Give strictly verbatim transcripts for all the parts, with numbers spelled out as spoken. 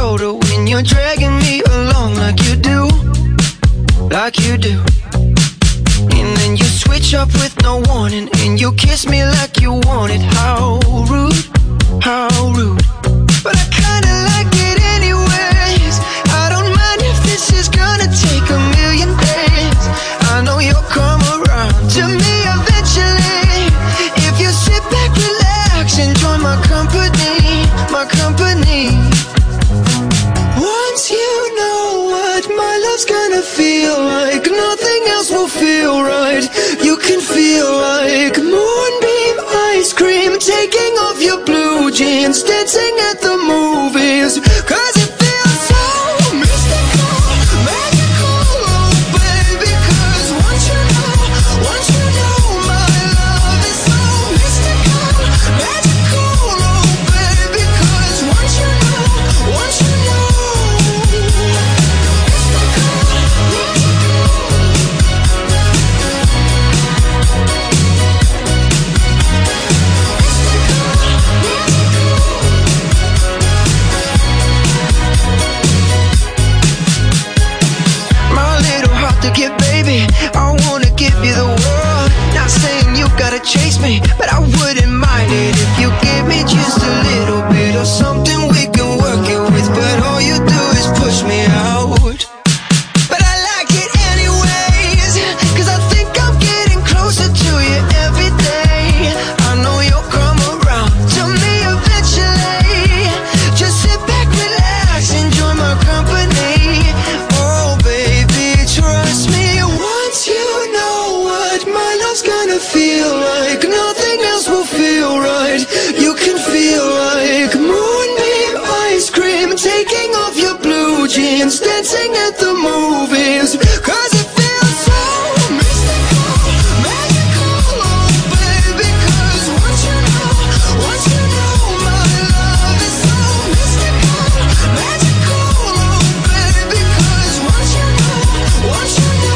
shoulder when you're dragging me along like you do, like you do. And then you switch up with no warning, and you kiss me like you want it. How rude, how rude. But I kinda like it anyways. I don't mind if this is gonna take a million days. I know you'll come around to me eventually. If you sit back, relax, enjoy my company, my company. Once you know what my love's gonna feel like, nothing else will feel right. You can feel like moonbeam ice cream, taking off your blue jeans, dancing at the movies. Cause it feels so mystical, magical, oh baby. Cause once you know, once you know my love is so mystical, magical, oh baby. Cause once you know, once you know, yeah, baby, I wanna give you the world. Not saying you gotta chase me, but I wouldn't mind it if you gave me just a little bit of something we can work it with. But all you do is push me out. But I like it anyways, cause I think I'm getting closer to you every day. I know you'll come around to me eventually. Just sit back, relax, enjoy my company. Oh baby, trust me. Once you know what my love's gonna feel like, nothing else will feel right. You can feel like moonbeam ice cream, taking off your blue jeans, dancing at the movies. Cause it feels so mystical, magical, oh baby. Cause once you know, once you know my love is so mystical, magical, oh baby. Cause once you know, once you know.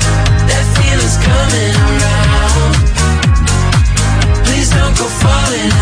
Falling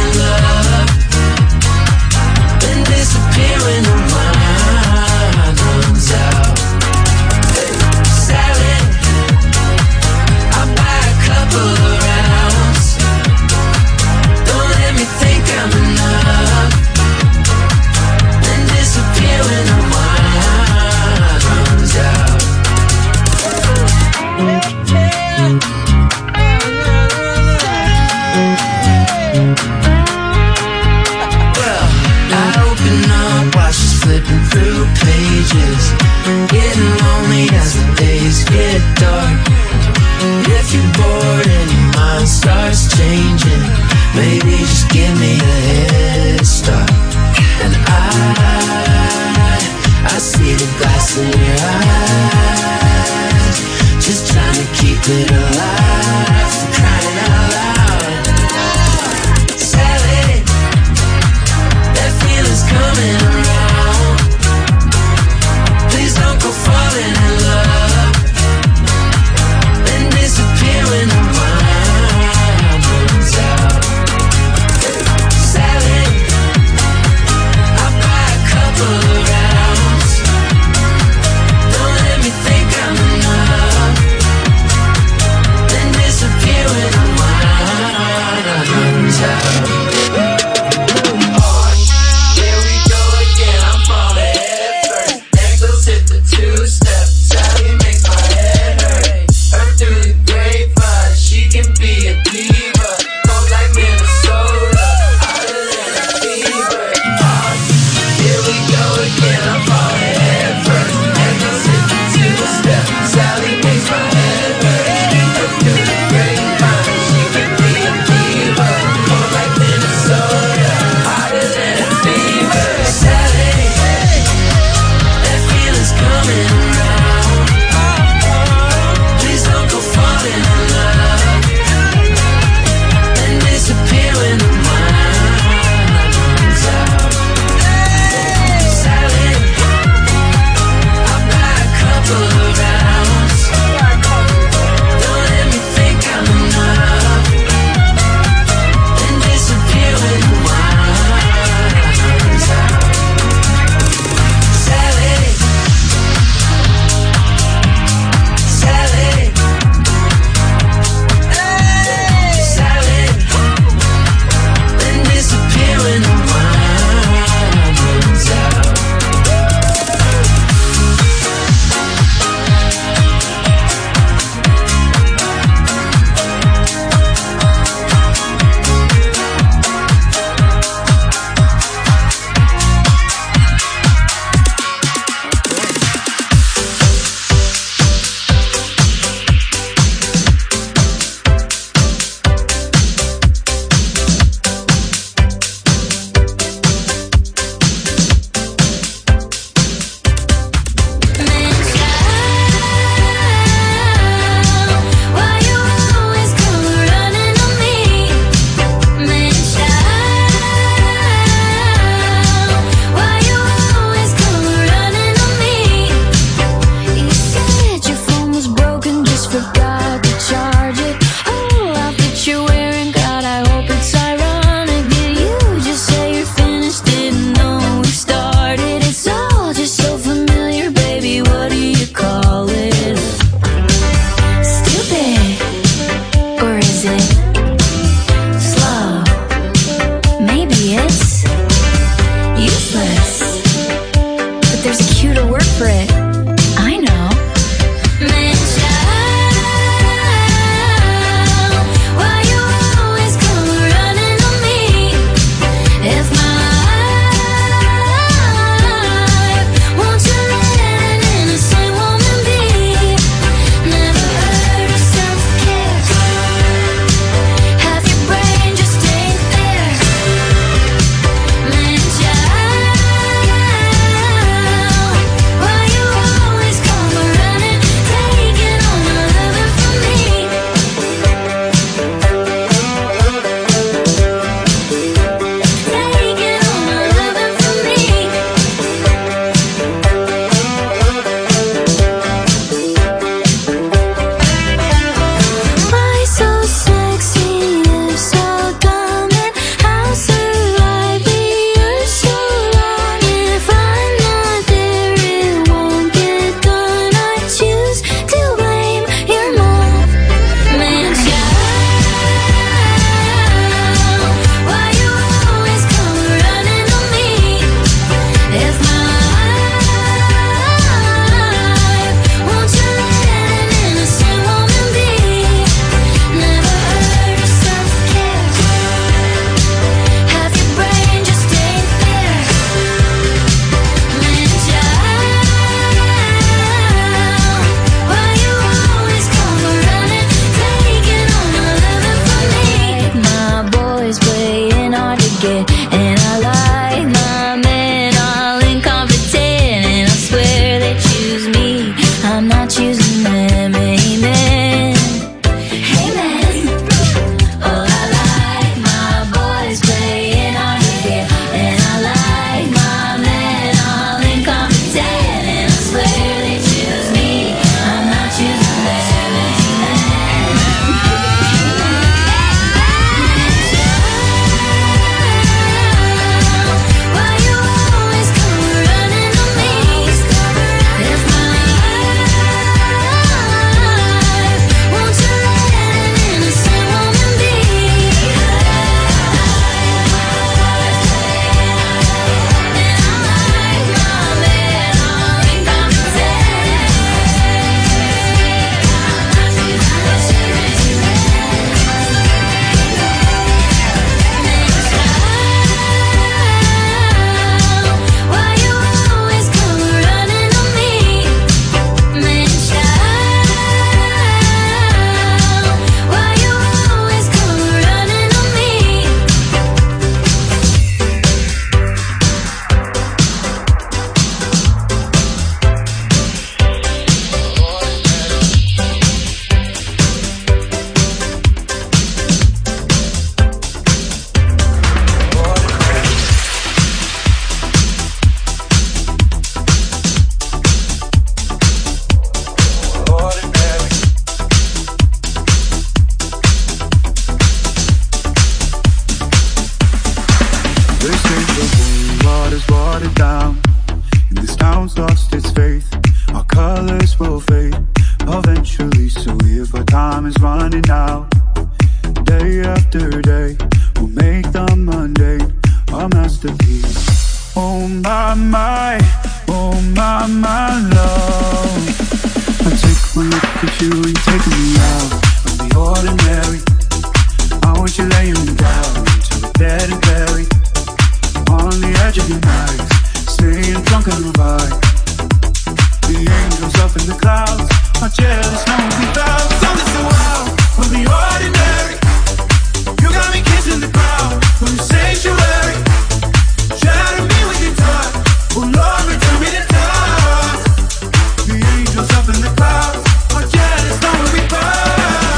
heart's lost its faith. Our colors will fade eventually, so if our time is running out, day after day, we'll make the mundane our masterpiece. Oh my, my, oh my, my love. I take one look at you, you're taking me out of the ordinary. I want you laying me down till we're dead and buried on the edge of your night, staying drunk on the vibe. The angels up in the clouds are jealous, no one without. Something so wild from the ordinary. You got me kissing the ground from the sanctuary. Shatter me with your touch, oh Lord, return me to touch. The angels up in the clouds are jealous, no one without.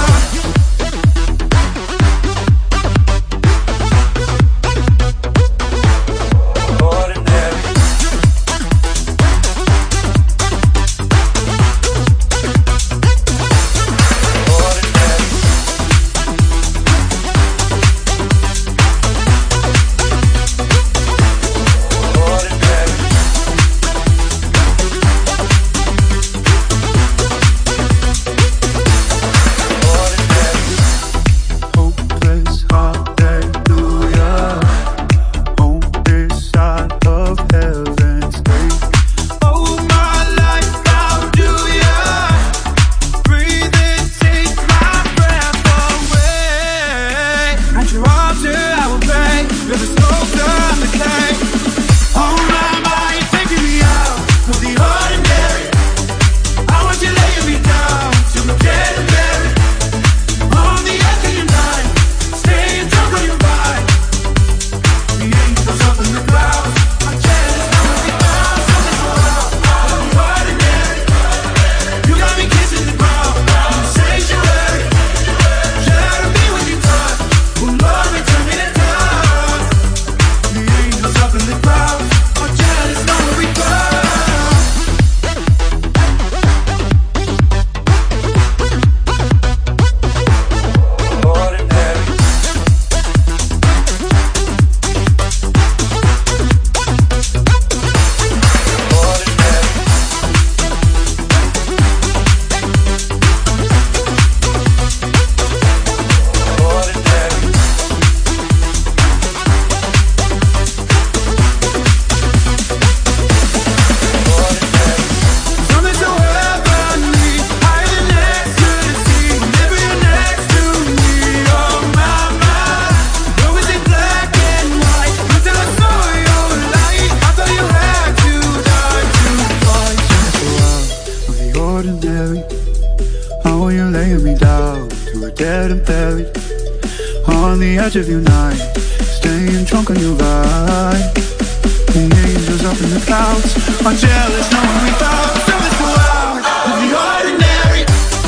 Of your night, staying drunk on your vibe. The angels up in the clouds are jealous, no one without. Something so wild of the ordinary.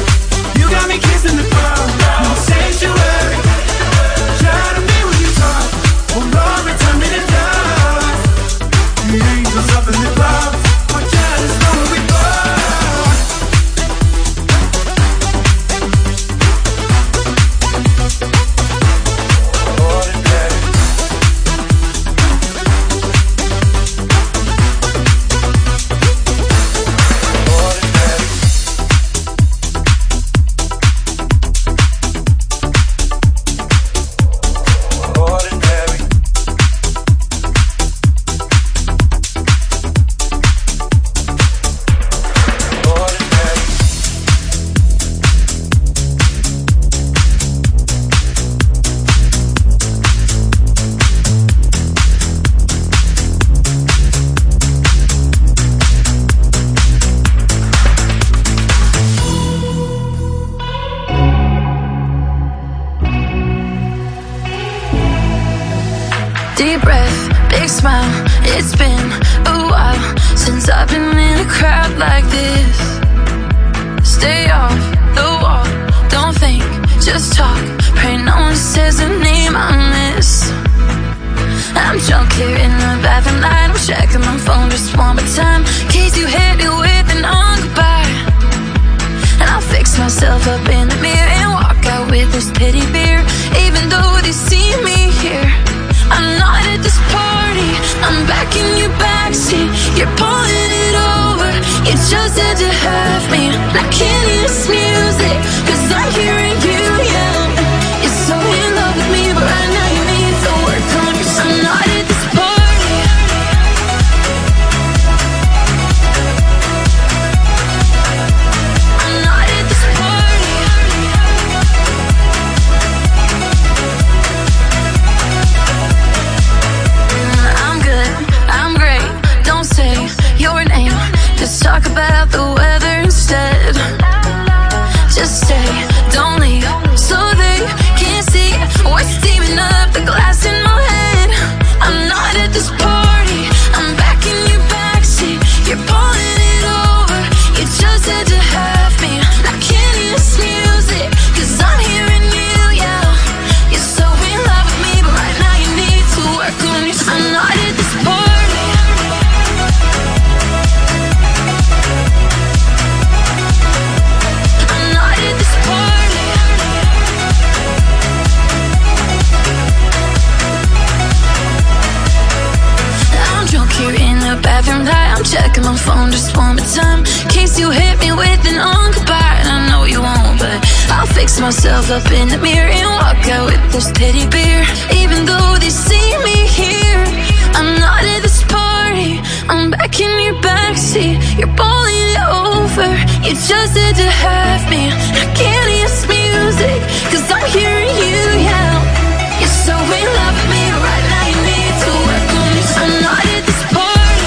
You got me kissing the ground in the sanctuary. Shatter me with your touch, oh Lord, return me to dust. The angels up in the clouds are jealous, no one without. Deep breath, big smile. It's been a while since I've been in a crowd like this. Stay off the wall, don't think, just talk. Pray no one says the name I miss. I'm drunk here in the bathroom light. I'm checking my phone just one more time, in case you hit it with an on goodbye. And I'll fix myself up in the mirror and walk out with this pity beer. Even though they see me here, I'm not at this party. I'm back in your backseat. You're pulling it over. just had to have me. I can't hear this music, cause I'm hearing you yell. You're so in love with me, but right now you need to work on yourself. I'm not at this party. I'm not at this party. I'm good, I'm great. Don't say your name, just talk about the weather instead. Just stay, don't leave, so they can't see what's steaming up the glass in my head. I'm not at this party, I'm back in your backseat. You're pulling it over, you just had to have me. I can't hear this music, cause I'm hearing you yell. You're so in love with me, but right now you need to work on yourself. I'm not at this party. Bathroom light, I'm checking my phone just one more time, in case you hit me with an on goodbye. And I know you won't, but I'll fix myself up in the mirror and walk out with this teddy bear. Even though they see me here, I'm not at this party, I'm back in your backseat. You're pulling it over, you just had to have me. I can't hear this music, cause I'm hearing you yell. You're so in love with me, but right now you need to work on this. I'm not at this party.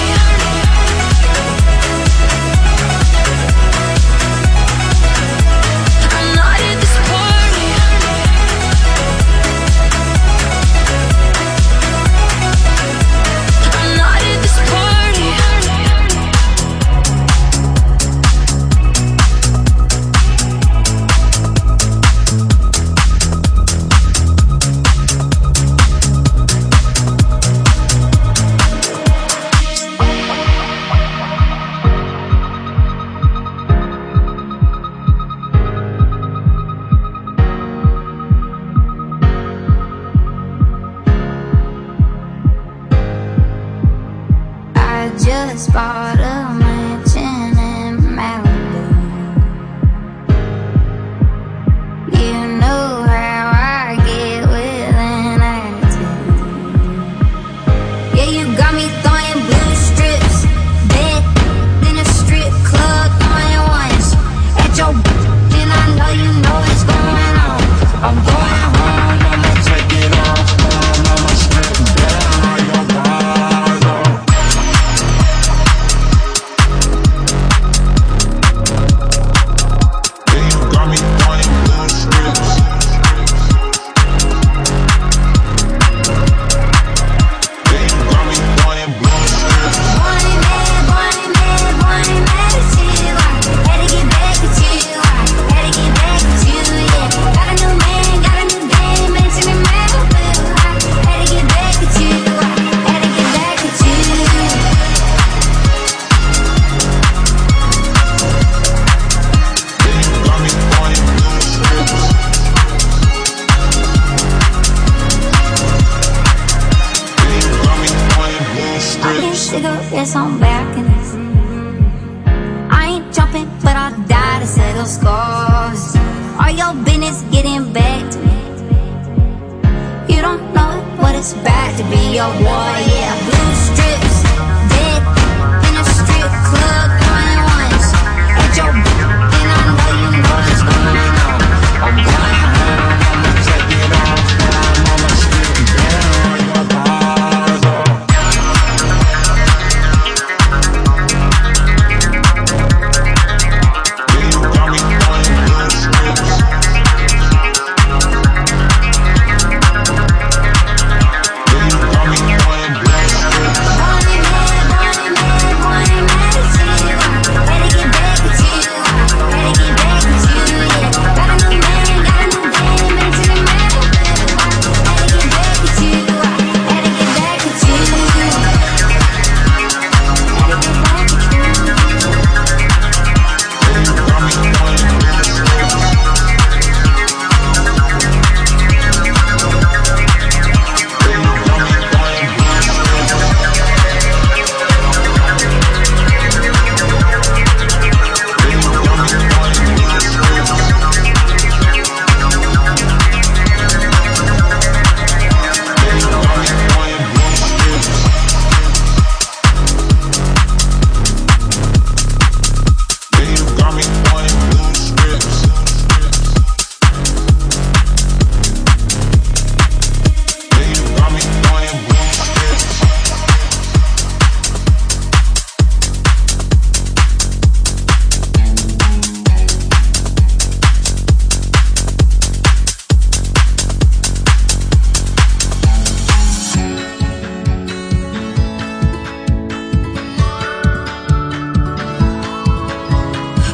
Just bought a mansion in Malibu. You know how I get with an attitude. Yeah, you got me throwing blue strips, bed in a strip club, throwing ones at your and I know you know what's going on. I'm going home, I'ma take it off, I'ma strip down your body. Cigarettes on balconies. I ain't jumping, but I'll die to settle scores. All your business getting back to me. You don't know what it's about to be your war, yeah. Blue strips, dead in a strip club, going once at your and I know you know what's going on. I'm going home, I'ma take it off, I'ma strip down your body.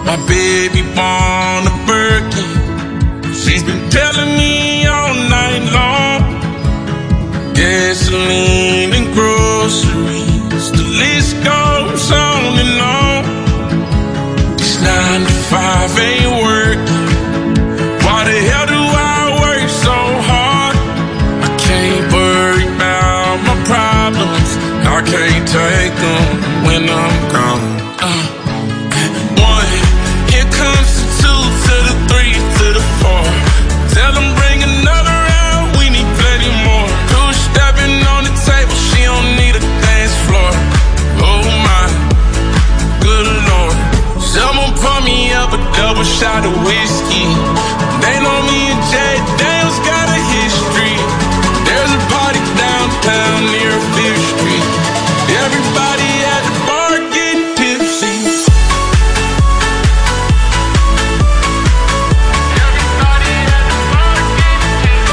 My baby born a Birkin. She's been telling me all night long. Gasoline and groceries, the list goes on and on. This nine to five ain't working. Why the hell do I work so hard? I can't worry about my problems. I can't take them when I'm gone. Uh, one, here comes the two to the three to the four. Tell them bring another round, we need plenty more. Two stepping on the table, she don't need a dance floor. Oh my, good Lord. Someone pour me up a double shot of whiskey. They know me and Jay Daniels got a history. There's a party downtown near Fifth Street. Everybody at the bar getting tipsy. Everybody at the bar getting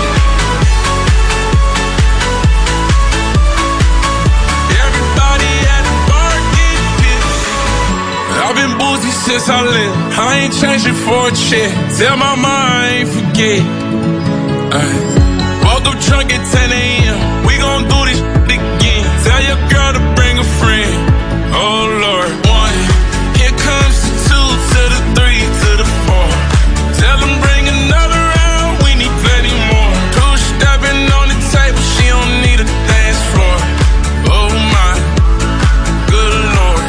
tipsy. Everybody at the bar getting tipsy. I've been boozy since I left. I ain't changing for a check. Tell my mom I ain't forget. Ay. Woke up drunk at ten a.m. We gon' do this again. Tell your girl to bring a friend. Oh Lord. One, here comes the two to the three to the four. Tell them bring another round, we need plenty more. Two stepping on the table, she don't need a dance floor. Oh my, good Lord.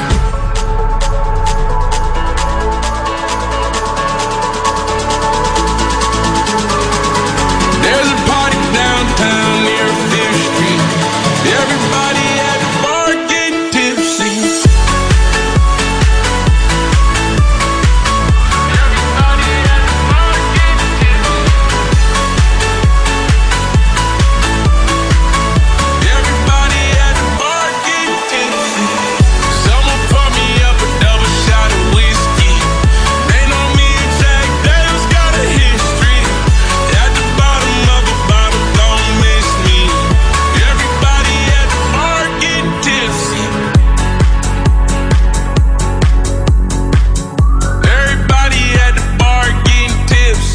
There's a party downtown near Fifth Street. Everybody at the bar getting tipsy. Everybody at the bar getting tipsy. Everybody at the bar getting tipsy. Someone pour me up a double shot of whiskey. They know me and Jack Daniels got a history. At the bottom of a bottle, don't miss me. Everybody at the bar getting tipsy. Everybody at the bar getting tipsy.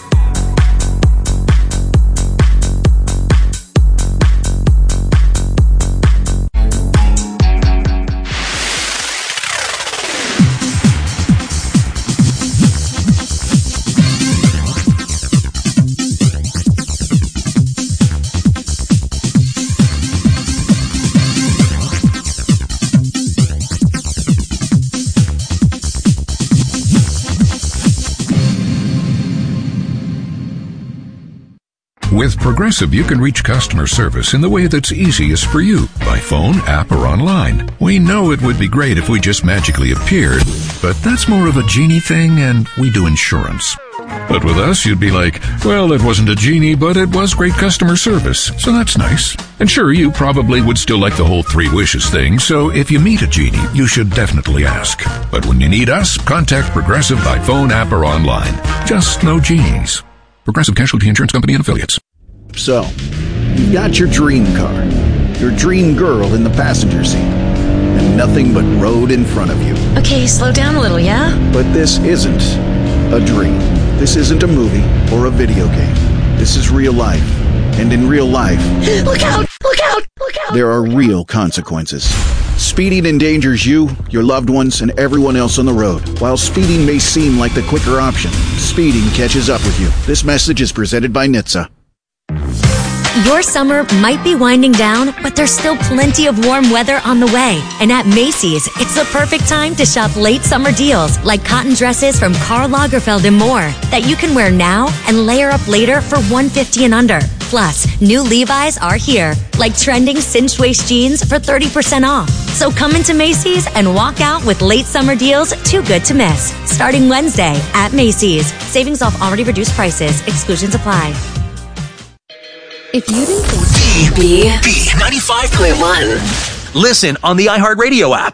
With Progressive, you can reach customer service in the way that's easiest for you, by phone, app, or online. We know it would be great if we just magically appeared, but that's more of a genie thing, and we do insurance. But with us, you'd be like, well, it wasn't a genie, but it was great customer service, so that's nice. And sure, you probably would still like the whole three wishes thing, so if you meet a genie, you should definitely ask. But when you need us, contact Progressive by phone, app, or online. Just no genies. Progressive Casualty Insurance Company and Affiliates. So, you've got your dream car, your dream girl in the passenger seat, and nothing but road in front of you. Okay, slow down a little, yeah? But this isn't a dream. This isn't a movie or a video game. This is real life. And in real life, Look out! Look out! Look out! there are real consequences. Speeding endangers you, your loved ones, and everyone else on the road. While speeding may seem like the quicker option, speeding catches up with you. This message is presented by N H T S A. Your summer might be winding down, but there's still plenty of warm weather on the way. And at Macy's, it's the perfect time to shop late summer deals like cotton dresses from Karl Lagerfeld and more that you can wear now and layer up later for one hundred fifty dollars and under. Plus, new Levi's are here, like trending cinched waist jeans for thirty percent off. So come into Macy's and walk out with late summer deals too good to miss. Starting Wednesday at Macy's. Savings off already reduced prices. Exclusions apply. If you didn't think B B ninety-five point one. Listen on the iHeartRadio app,